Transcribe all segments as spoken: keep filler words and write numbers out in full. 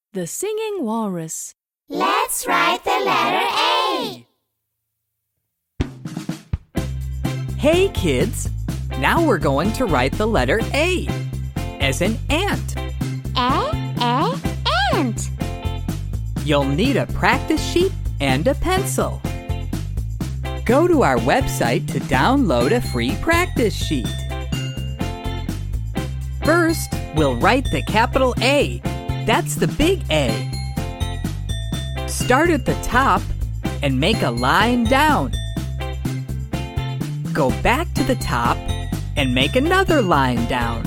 The Singing Walrus. Let's write the letter A. Hey kids, now we're going to write the letter A, as in ant. A, A, ant. You'll need a practice sheet and a pencil. Go to our website to download a free practice sheet. First, we'll write the capital A. That's the big A. Start at the top and make a line down. Go back to the top and make another line down.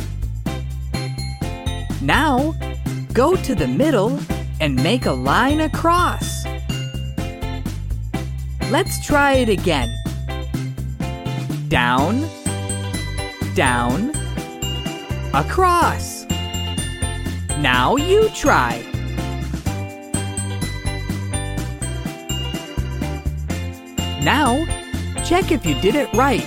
Now, go to the middle and make a line across. Let's try it again. Down, down, across. Now you try. Now, check if you did it right.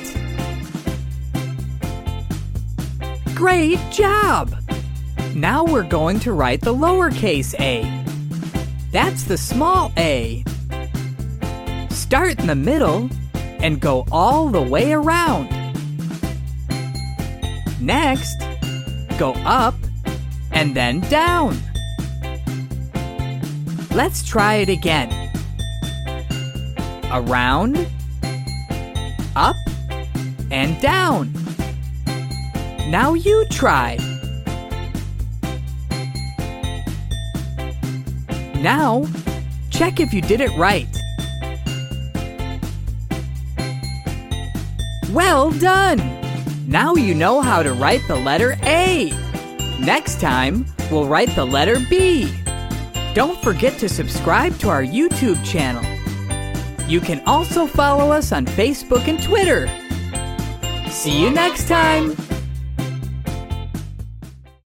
Great job! Now we're going to write the lowercase a. That's the small a. Start in the middle and go all the way around. Next, go up and then down. Let's try it again. Around, up, and down. Now you try. Now, check if you did it right. Well done! Now you know how to write the letter A. Next time, we'll write the letter B. Don't forget to subscribe to our YouTube channel. You can also follow us on Facebook and Twitter. See you next time!